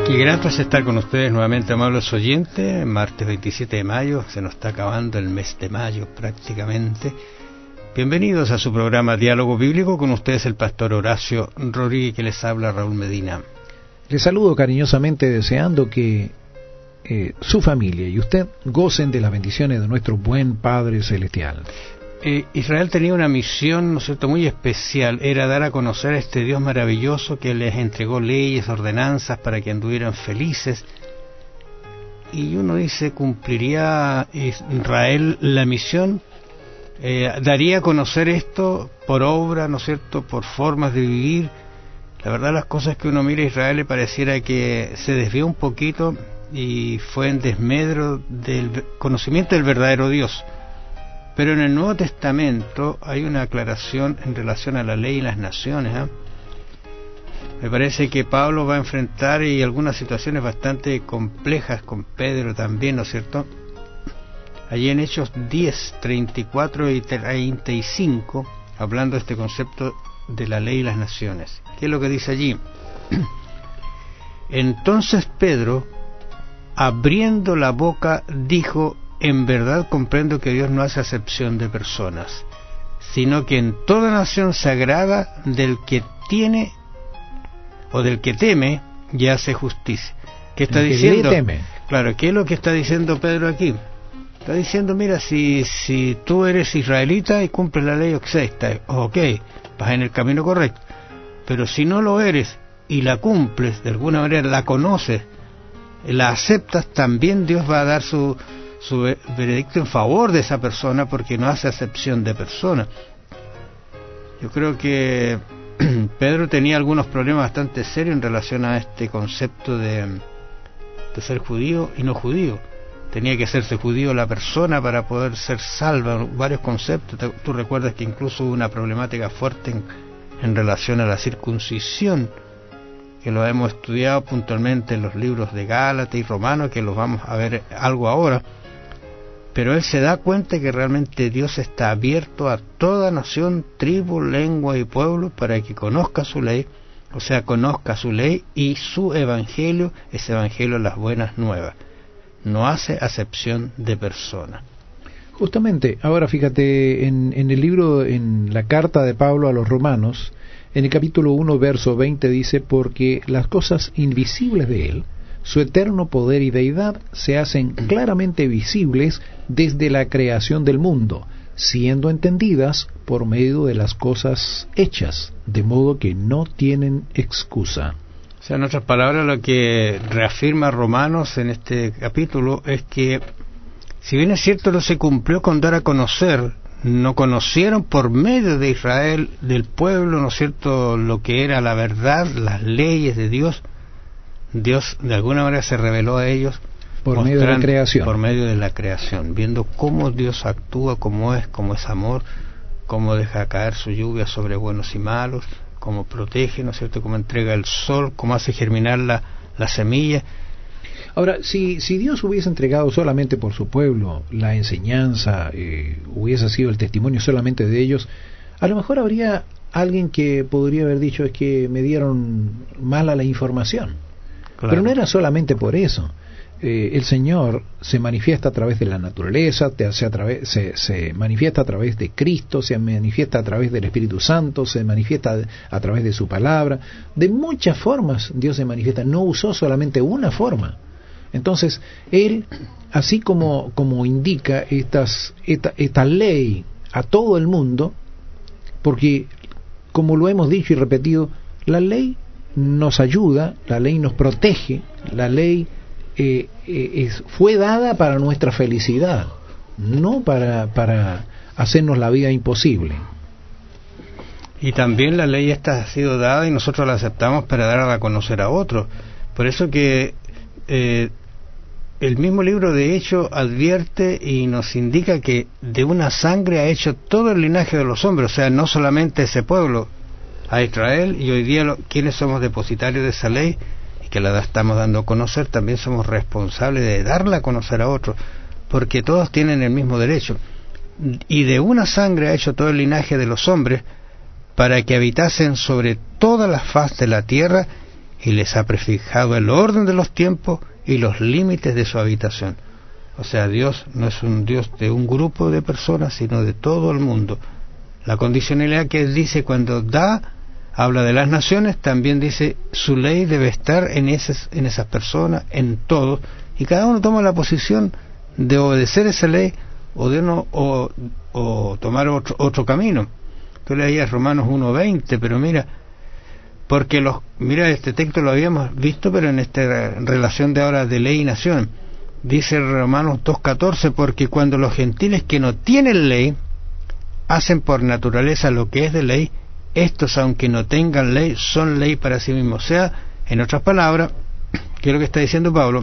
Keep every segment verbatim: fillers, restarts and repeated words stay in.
Qué grato es estar con ustedes nuevamente, amables oyentes. Martes veintisiete de mayo, se nos está acabando el mes de mayo prácticamente. Bienvenidos a su programa Diálogo Bíblico, con ustedes el pastor Horacio Rodríguez, que les habla Raúl Medina. Les saludo cariñosamente deseando que eh, su familia y usted gocen de las bendiciones de nuestro buen Padre Celestial. Eh, Israel tenía una misión, ¿no es cierto?, muy especial. Era dar a conocer a este Dios maravilloso que les entregó leyes, ordenanzas para que anduvieran felices. Y uno dice, ¿cumpliría Israel la misión? Eh, ¿Daría a conocer esto por obra, ¿no es cierto?, por formas de vivir? La verdad, las cosas que uno mira a Israel le pareciera que se desvió un poquito y fue en desmedro del conocimiento del verdadero Dios. Pero en el Nuevo Testamento hay una aclaración en relación a la ley y las naciones, ¿eh? Me parece que Pablo va a enfrentar y algunas situaciones bastante complejas con Pedro también, ¿no es cierto? Allí en Hechos diez, treinta y cuatro y treinta y cinco, hablando de este concepto de la ley y las naciones. ¿Qué es lo que dice allí? Entonces Pedro, abriendo la boca, dijo: en verdad comprendo que Dios no hace acepción de personas, sino que en toda nación se agrada del que tiene o del que teme y hace justicia. ¿Qué está diciendo? Teme. Claro, ¿qué es lo que está diciendo Pedro aquí? Está diciendo, mira, si si tú eres israelita y cumples la ley, ok, vas en el camino correcto. Pero si no lo eres y la cumples, de alguna manera la conoces, la aceptas, también Dios va a dar su su veredicto en favor de esa persona, porque no hace acepción de persona. Yo creo que Pedro tenía algunos problemas bastante serios en relación a este concepto de, de ser judío y no judío. Tenía que hacerse judío la persona para poder ser salva, varios conceptos. Tú recuerdas que incluso hubo una problemática fuerte en, en relación a la circuncisión, que lo hemos estudiado puntualmente en los libros de Gálatas y Romanos, que los vamos a ver algo ahora. Pero él se da cuenta que realmente Dios está abierto a toda nación, tribu, lengua y pueblo para que conozca su ley, o sea, conozca su ley y su evangelio, ese evangelio de las buenas nuevas. No hace acepción de persona. Justamente, ahora fíjate, en, en el libro, en la carta de Pablo a los Romanos, en el capítulo uno, verso veinte, dice: porque las cosas invisibles de él, su eterno poder y deidad, se hacen claramente visibles desde la creación del mundo, siendo entendidas por medio de las cosas hechas, de modo que no tienen excusa. O sea, en otras palabras, lo que reafirma Romanos en este capítulo es que, si bien es cierto no se cumplió con dar a conocer, no conocieron por medio de Israel, del pueblo, ¿no es cierto?, lo que era la verdad, las leyes de Dios. Dios de alguna manera se reveló a ellos por medio de la creación, por medio de la creación, viendo cómo Dios actúa, cómo es, cómo es amor, cómo deja caer su lluvia sobre buenos y malos, cómo protege, ¿no es cierto?, cómo entrega el sol, cómo hace germinar la, la semilla. Ahora, si, si Dios hubiese entregado solamente por su pueblo la enseñanza, eh, hubiese sido el testimonio solamente de ellos, a lo mejor habría alguien que podría haber dicho: es que me dieron mala la información. Claro. Pero no era solamente por eso. Eh, el Señor se manifiesta a través de la naturaleza, te hace a través, se, se manifiesta a través de Cristo, se manifiesta a través del Espíritu Santo, se manifiesta a través de su palabra. De muchas formas Dios se manifiesta, no usó solamente una forma. Entonces, Él, así como, como indica estas, esta, esta ley a todo el mundo, porque, como lo hemos dicho y repetido, la ley nos ayuda, la ley nos protege, la ley eh, eh, es, fue dada para nuestra felicidad, no para, para hacernos la vida imposible. Y también la ley esta ha sido dada y nosotros la aceptamos para darla a conocer a otros. Por eso que eh, el mismo libro de Hechos advierte y nos indica que de una sangre ha hecho todo el linaje de los hombres, o sea, no solamente ese pueblo, a Israel, y hoy día lo, quienes somos depositarios de esa ley y que la estamos dando a conocer, también somos responsables de darla a conocer a otros, porque todos tienen el mismo derecho. Y de una sangre ha hecho todo el linaje de los hombres para que habitasen sobre toda la faz de la tierra, y les ha prefijado el orden de los tiempos y los límites de su habitación. O sea, Dios no es un Dios de un grupo de personas, sino de todo el mundo. La condicionalidad que Él dice cuando da, habla de las naciones, también dice su ley debe estar en esas, en esas personas, en todos, y cada uno toma la posición de obedecer esa ley o de no o, o tomar otro, otro camino. Tú leías Romanos uno veinte, pero mira, porque los, mira, este texto lo habíamos visto, pero en esta relación de ahora de ley y nación, dice Romanos dos catorce, porque cuando los gentiles que no tienen ley hacen por naturaleza lo que es de ley, estos, aunque no tengan ley, son ley para sí mismos. O sea, en otras palabras, ¿qué es lo que está diciendo Pablo?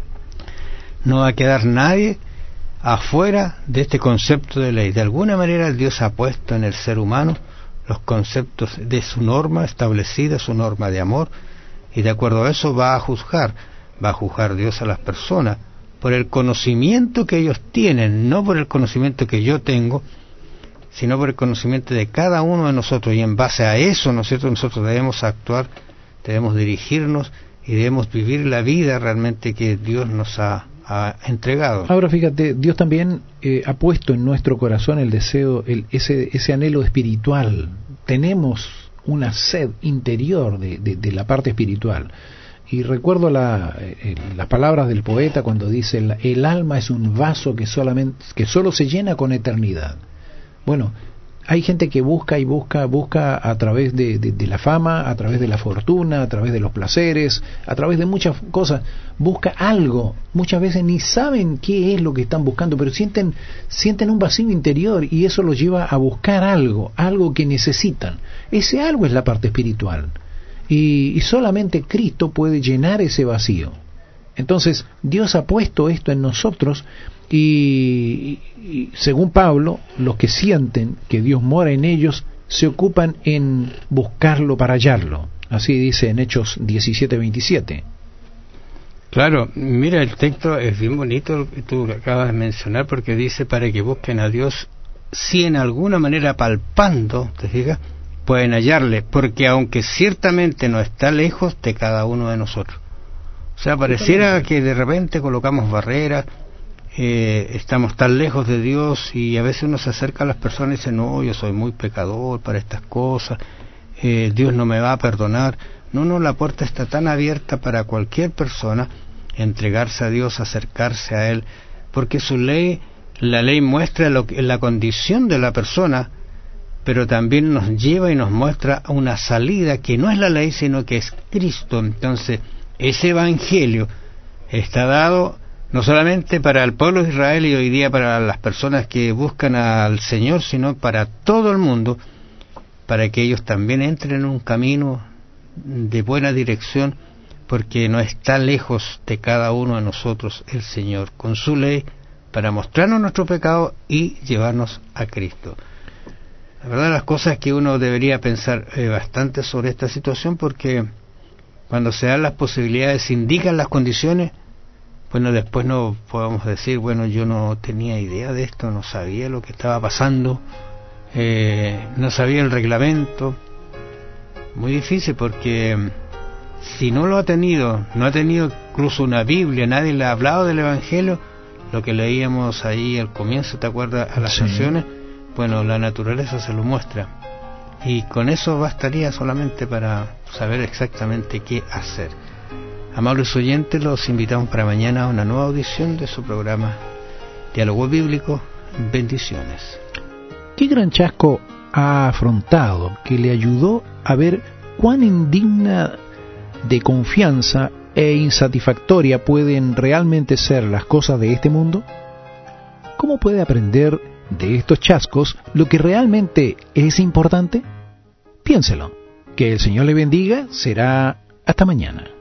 No va a quedar nadie afuera de este concepto de ley. De alguna manera Dios ha puesto en el ser humano los conceptos de su norma establecida, su norma de amor, y de acuerdo a eso va a juzgar. Va a juzgar Dios a las personas por el conocimiento que ellos tienen, no por el conocimiento que yo tengo, sino por el conocimiento de cada uno de nosotros, y en base a eso, ¿no es cierto?, nosotros debemos actuar, debemos dirigirnos y debemos vivir la vida realmente que Dios nos ha, ha entregado. Ahora fíjate, Dios también eh, ha puesto en nuestro corazón el deseo, el, ese, ese anhelo espiritual. Tenemos una sed interior de, de, de la parte espiritual. Y recuerdo la, eh, las palabras del poeta cuando dice, el, el alma es un vaso que, solamente, que solo se llena con eternidad. Bueno, hay gente que busca y busca, busca a través de, de, de la fama, a través de la fortuna, a través de los placeres, a través de muchas cosas, busca algo. Muchas veces ni saben qué es lo que están buscando, pero sienten, sienten un vacío interior y eso los lleva a buscar algo, algo que necesitan. Ese algo es la parte espiritual. Y, y solamente Cristo puede llenar ese vacío. Entonces, Dios ha puesto esto en nosotros y, y según Pablo, los que sienten que Dios mora en ellos se ocupan en buscarlo para hallarlo. Así dice en Hechos diecisiete veintisiete. Claro, mira, el texto es bien bonito lo que tú acabas de mencionar, porque dice para que busquen a Dios si en alguna manera palpando, ¿te fijas?, pueden hallarle, porque aunque ciertamente no está lejos de cada uno de nosotros. O sea, pareciera que de repente colocamos barreras, eh, estamos tan lejos de Dios, y a veces uno se acerca a las personas y dice, no, yo soy muy pecador para estas cosas, eh, Dios no me va a perdonar. No, no, la puerta está tan abierta para cualquier persona entregarse a Dios, acercarse a Él, porque su ley, la ley muestra lo que, la condición de la persona, pero también nos lleva y nos muestra una salida que no es la ley, sino que es Cristo. Entonces, ese evangelio está dado no solamente para el pueblo de Israel y hoy día para las personas que buscan al Señor, sino para todo el mundo, para que ellos también entren en un camino de buena dirección, porque no está lejos de cada uno de nosotros el Señor, con su ley, para mostrarnos nuestro pecado y llevarnos a Cristo. La verdad, las cosas que uno debería pensar eh, bastante sobre esta situación, porque cuando se dan las posibilidades, se indican las condiciones, bueno, después no podemos decir, bueno, yo no tenía idea de esto, no sabía lo que estaba pasando, eh, no sabía el reglamento. Muy difícil, porque si no lo ha tenido, no ha tenido incluso una Biblia, nadie le ha hablado del Evangelio, lo que leíamos ahí al comienzo, ¿te acuerdas? A las Sí. naciones, bueno, la naturaleza se lo muestra, y con eso bastaría solamente para saber exactamente qué hacer. Amables oyentes, los invitamos para mañana a una nueva audición de su programa Diálogo Bíblico. Bendiciones. ¿Qué gran chasco ha afrontado que le ayudó a ver cuán indigna de confianza e insatisfactoria pueden realmente ser las cosas de este mundo? ¿Cómo puede aprender de estos chascos lo que realmente es importante? Piénselo. Que el Señor le bendiga. Será hasta mañana.